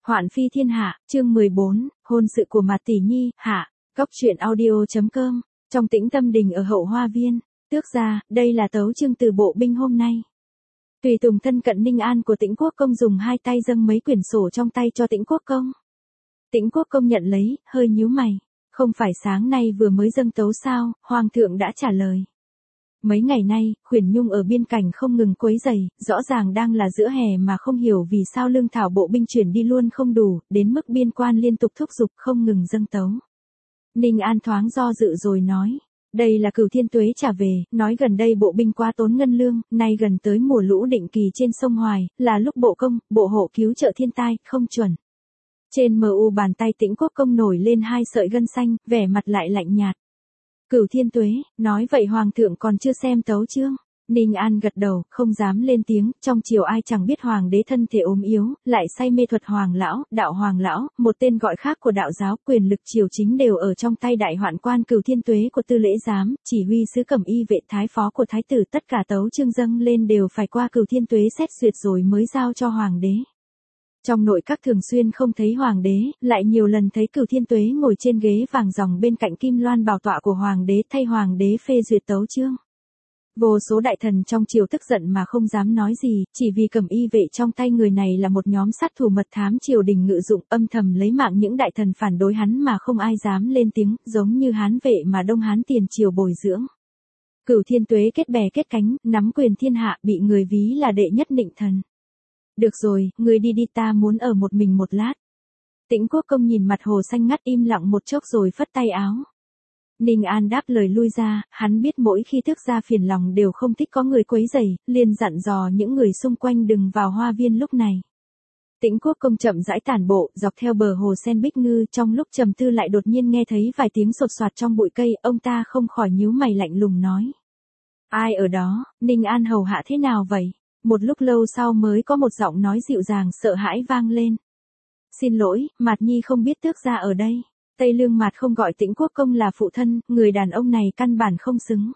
Hoạn phi thiên hạ, chương 14, hôn sự của Mạt tỷ nhi, hạ, Cóc truyện audio.com, trong tĩnh tâm đình ở hậu hoa viên, tước gia, đây là tấu chương từ bộ binh hôm nay. Tùy tùng thân cận Ninh An của Tĩnh Quốc Công dùng hai tay dâng mấy quyển sổ trong tay cho Tĩnh Quốc Công. Tĩnh Quốc Công nhận lấy, hơi nhíu mày, không phải sáng nay vừa mới dâng tấu sao, Hoàng thượng đã trả lời. Mấy ngày nay, Khuyển Nhung ở biên cảnh không ngừng quấy rầy, rõ ràng đang là giữa hè mà không hiểu vì sao lương thảo bộ binh chuyển đi luôn không đủ, đến mức biên quan liên tục thúc giục không ngừng dâng tấu. Ninh An thoáng do dự rồi nói, đây là Cửu Thiên Tuế trả về, nói gần đây bộ binh quá tốn ngân lương, nay gần tới mùa lũ định kỳ trên sông Hoài, là lúc bộ công, bộ hộ cứu trợ thiên tai, không chuẩn. Trên mu bàn tay Tĩnh Quốc Công nổi lên hai sợi gân xanh, vẻ mặt lại lạnh nhạt. Cửu Thiên Tuế, nói vậy Hoàng thượng còn chưa xem tấu chương. Ninh An gật đầu, không dám lên tiếng, trong triều ai chẳng biết Hoàng đế thân thể ốm yếu, lại say mê thuật Hoàng lão, đạo Hoàng lão, một tên gọi khác của đạo giáo, quyền lực triều chính đều ở trong tay đại hoạn quan Cửu Thiên Tuế của Tư Lễ Giám, chỉ huy sứ Cẩm Y vệ thái phó của thái tử, tất cả tấu chương dâng lên đều phải qua Cửu Thiên Tuế xét duyệt rồi mới giao cho Hoàng đế. Trong nội các thường xuyên không thấy Hoàng đế, lại nhiều lần thấy Cửu Thiên Tuế ngồi trên ghế vàng ròng bên cạnh kim loan bảo tọa của Hoàng đế thay Hoàng đế phê duyệt tấu chương. Vô số đại thần trong triều tức giận mà không dám nói gì, chỉ vì Cẩm Y vệ trong tay người này là một nhóm sát thủ mật thám triều đình ngự dụng, âm thầm lấy mạng những đại thần phản đối hắn mà không ai dám lên tiếng, giống như Hán vệ mà Đông Hán tiền triều bồi dưỡng. Cửu Thiên Tuế kết bè kết cánh, nắm quyền thiên hạ, bị người ví là đệ nhất nịnh thần. Được rồi, ngươi đi đi, ta muốn ở một mình một lát. Tĩnh Quốc Công nhìn mặt hồ xanh ngắt im lặng một chốc rồi phất tay áo. Ninh An đáp lời lui ra, hắn biết mỗi khi thức ra phiền lòng đều không thích có người quấy rầy, liền dặn dò những người xung quanh đừng vào hoa viên lúc này. Tĩnh Quốc Công chậm rãi tản bộ, dọc theo bờ hồ sen bích ngư, trong lúc trầm tư lại đột nhiên nghe thấy vài tiếng sột soạt trong bụi cây, ông ta không khỏi nhíu mày lạnh lùng nói. Ai ở đó, Ninh An hầu hạ thế nào vậy? Một lúc lâu sau mới có một giọng nói dịu dàng sợ hãi vang lên. Xin lỗi, Mạt Nhi không biết tước gia ở đây. Tây Lương Mạt không gọi Tĩnh Quốc Công là phụ thân, người đàn ông này căn bản không xứng.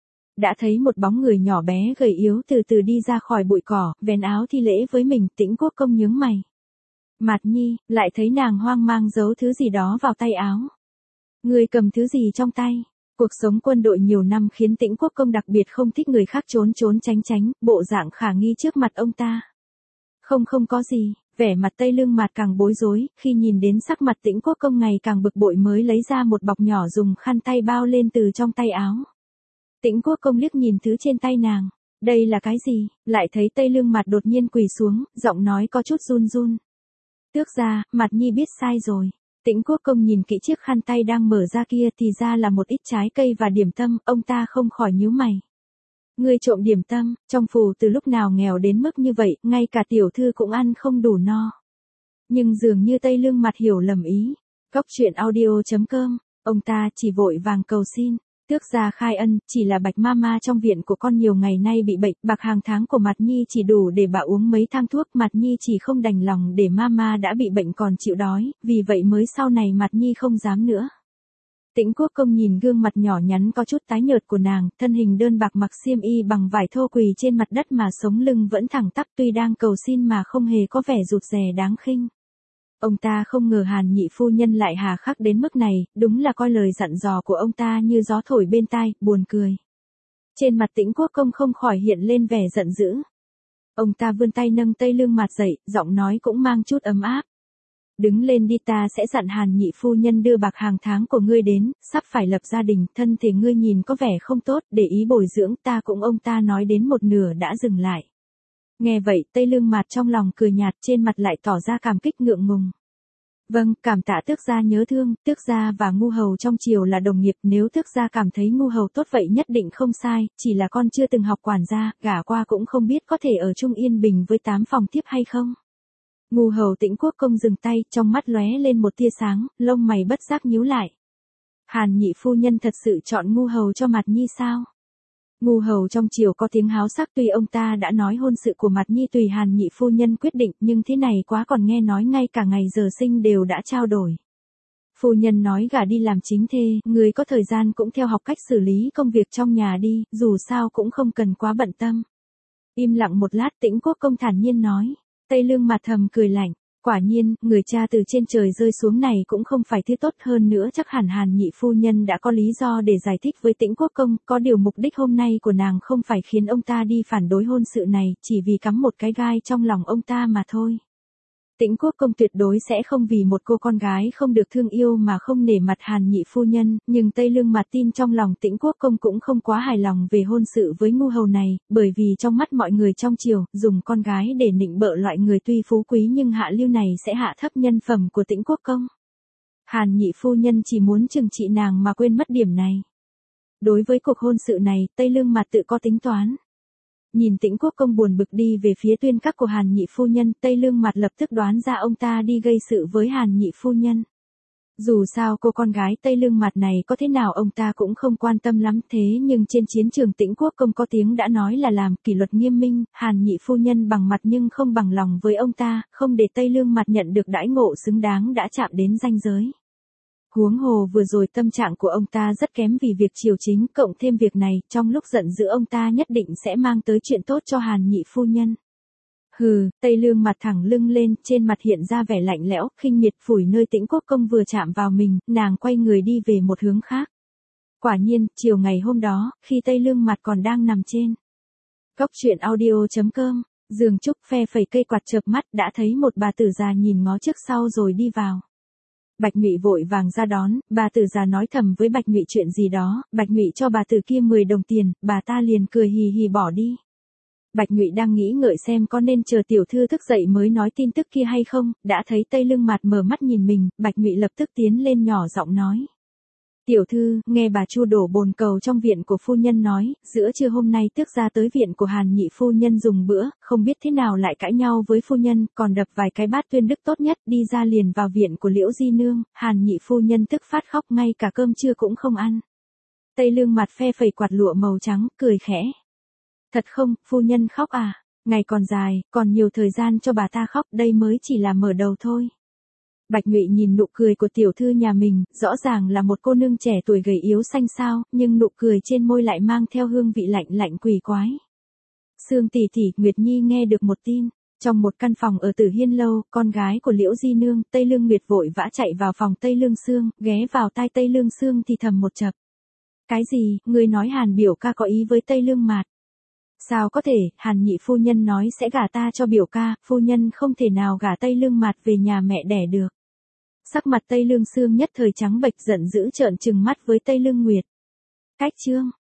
Đã thấy một bóng người nhỏ bé gầy yếu từ từ đi ra khỏi bụi cỏ, vén áo thi lễ với mình, Tĩnh Quốc Công nhướng mày. Mạt Nhi, lại thấy nàng hoang mang giấu thứ gì đó vào tay áo. Người cầm thứ gì trong tay? Cuộc sống quân đội nhiều năm khiến Tĩnh Quốc Công đặc biệt không thích người khác trốn trốn tránh tránh, bộ dạng khả nghi trước mặt ông ta. Không có gì, vẻ mặt Tây Lương Mạt càng bối rối, khi nhìn đến sắc mặt Tĩnh Quốc Công ngày càng bực bội mới lấy ra một bọc nhỏ dùng khăn tay bao lên từ trong tay áo. Tĩnh Quốc Công liếc nhìn thứ trên tay nàng, đây là cái gì, lại thấy Tây Lương Mạt đột nhiên quỳ xuống, giọng nói có chút run run. Tước gia, Mạt Nhi biết sai rồi. Tĩnh Quốc Công nhìn kỹ chiếc khăn tay đang mở ra kia thì ra là một ít trái cây và điểm tâm, ông ta không khỏi nhíu mày. Ngươi trộm điểm tâm, trong phủ từ lúc nào nghèo đến mức như vậy, ngay cả tiểu thư cũng ăn không đủ no. Nhưng dường như Tây Lương Mạt hiểu lầm ý. Cóc truyện audio.com, ông ta chỉ vội vàng cầu xin. Tước gia khai ân, chỉ là Bạch Mama trong viện của con nhiều ngày nay bị bệnh, bạc hàng tháng của Mạt Nhi chỉ đủ để bà uống mấy thang thuốc, Mạt Nhi chỉ không đành lòng để Mama đã bị bệnh còn chịu đói, vì vậy mới sau này Mạt Nhi không dám nữa. Tĩnh Quốc Công nhìn gương mặt nhỏ nhắn có chút tái nhợt của nàng, thân hình đơn bạc mặc xiêm y bằng vải thô quỳ trên mặt đất mà sống lưng vẫn thẳng tắp, tuy đang cầu xin mà không hề có vẻ rụt rè đáng khinh. Ông ta không ngờ Hàn nhị phu nhân lại hà khắc đến mức này, đúng là coi lời dặn dò của ông ta như gió thổi bên tai, buồn cười. Trên mặt Tĩnh Quốc Công không khỏi hiện lên vẻ giận dữ. Ông ta vươn tay nâng Tây Lương Mạt dậy, giọng nói cũng mang chút ấm áp. Đứng lên đi, ta sẽ dặn Hàn nhị phu nhân đưa bạc hàng tháng của ngươi đến, sắp phải lập gia đình, thân thể ngươi nhìn có vẻ không tốt, để ý bồi dưỡng, ta cũng ông ta nói đến một nửa đã dừng lại. Nghe vậy, Tây Lương Mạt trong lòng cười nhạt, trên mặt lại tỏ ra cảm kích ngượng ngùng. Vâng, cảm tạ tước gia nhớ thương, tước gia và ngu hầu trong triều là đồng nghiệp, nếu tước gia cảm thấy ngu hầu tốt vậy nhất định không sai, chỉ là con chưa từng học quản gia, gả qua cũng không biết có thể ở chung yên bình với 8 phòng tiếp hay không. Ngu hầu Tĩnh Quốc Công dừng tay, trong mắt lóe lên một tia sáng, lông mày bất giác nhíu lại. Hàn nhị phu nhân thật sự chọn ngu hầu cho Mạt Nhi sao? Ngu hầu trong triều có tiếng háo sắc, tuy ông ta đã nói hôn sự của Mạt Nhi tùy Hàn nhị phu nhân quyết định, nhưng thế này quá, còn nghe nói ngay cả ngày giờ sinh đều đã trao đổi. Phu nhân nói gả đi làm chính thê, người có thời gian cũng theo học cách xử lý công việc trong nhà đi, dù sao cũng không cần quá bận tâm. Im lặng một lát, Tĩnh Quốc Công thản nhiên nói. Tây Lương Mạt thầm cười lạnh, Quả nhiên, người cha từ trên trời rơi xuống này cũng không phải thứ tốt, hơn nữa chắc hẳn Hàn nhị phu nhân đã có lý do để giải thích với Tĩnh Quốc công, có điều mục đích hôm nay của nàng không phải khiến ông ta đi phản đối hôn sự này, chỉ vì cắm một cái gai trong lòng ông ta mà thôi. Tĩnh Quốc công tuyệt đối sẽ không vì một cô con gái không được thương yêu mà không nể mặt Hàn nhị phu nhân, nhưng Tây Lương Mặt tin trong lòng Tĩnh Quốc công cũng không quá hài lòng về hôn sự với ngu hầu này, bởi vì trong mắt mọi người trong triều, dùng con gái để nịnh bợ loại người tuy phú quý nhưng hạ lưu này sẽ hạ thấp nhân phẩm của Tĩnh Quốc công. Hàn nhị phu nhân chỉ muốn trừng trị nàng mà quên mất điểm này. Đối với cuộc hôn sự này, Tây Lương Mặt tự có tính toán. Nhìn Tĩnh Quốc công buồn bực đi về phía tuyên các của Hàn nhị phu nhân, Tây Lương Mặt lập tức đoán ra ông ta đi gây sự với Hàn nhị phu nhân. Dù sao cô con gái Tây Lương Mặt này có thế nào ông ta cũng không quan tâm lắm, thế nhưng trên chiến trường Tĩnh Quốc công có tiếng đã nói là làm kỷ luật nghiêm minh, Hàn nhị phu nhân bằng mặt nhưng không bằng lòng với ông ta, không để Tây Lương Mặt nhận được đãi ngộ xứng đáng đã chạm đến ranh giới. Huống hồ vừa rồi tâm trạng của ông ta rất kém vì việc triều chính, cộng thêm việc này, trong lúc giận dữ ông ta nhất định sẽ mang tới chuyện tốt cho Hàn nhị phu nhân. Hừ, Tây Lương Mặt thẳng lưng lên, trên mặt hiện ra vẻ lạnh lẽo, khinh miệt phủi nơi Tĩnh Quốc công vừa chạm vào mình, nàng quay người đi về một hướng khác. Quả nhiên, chiều ngày hôm đó, khi Tây Lương Mặt còn đang nằm trên Cốc truyện audio.com, giường trúc phe phẩy cây quạt chợp mắt đã thấy một bà tử già nhìn ngó trước sau rồi đi vào. Bạch Ngụy vội vàng ra đón, bà tử già nói thầm với Bạch Ngụy chuyện gì đó, Bạch Ngụy cho bà tử kia 10 đồng tiền, bà ta liền cười hì hì bỏ đi. Bạch Ngụy đang nghĩ ngợi xem có nên chờ tiểu thư thức dậy mới nói tin tức kia hay không, đã thấy Tây Lương Mặt mở mắt nhìn mình, Bạch Ngụy lập tức tiến lên nhỏ giọng nói. Tiểu thư, nghe bà Chu đổ bồn cầu trong viện của phu nhân nói, giữa trưa hôm nay tước ra tới viện của Hàn nhị phu nhân dùng bữa, không biết thế nào lại cãi nhau với phu nhân, còn đập vài cái bát tuyên đức tốt nhất, đi ra liền vào viện của Liễu Di Nương, Hàn nhị phu nhân tức phát khóc, ngay cả cơm trưa cũng không ăn. Tây Lương Mặt phe phẩy quạt lụa màu trắng, cười khẽ. Thật không, phu nhân khóc à? Ngày còn dài, còn nhiều thời gian cho bà ta khóc, đây mới chỉ là mở đầu thôi. Bạch Ngụy nhìn nụ cười của tiểu thư nhà mình, rõ ràng là một cô nương trẻ tuổi gầy yếu xanh xao, nhưng nụ cười trên môi lại mang theo hương vị lạnh lạnh quỷ quái. Sương tỷ tỷ, Nguyệt Nhi nghe được một tin. Trong một căn phòng ở Tử Hiên lâu, con gái của Liễu Di Nương, Tây Lương Nguyệt vội vã chạy vào phòng Tây Lương Sương, ghé vào tai Tây Lương Sương thì thầm một chập. Cái gì, ngươi nói Hàn biểu ca có ý với Tây Lương Mạt? Sao có thể, Hàn nhị phu nhân nói sẽ gả ta cho biểu ca, phu nhân không thể nào gả Tây Lương Mạt về nhà mẹ đẻ được. Sắc mặt Tây Lương Sương nhất thời trắng bệch, giận dữ trợn trừng mắt với Tây Lương Nguyệt. Cách chương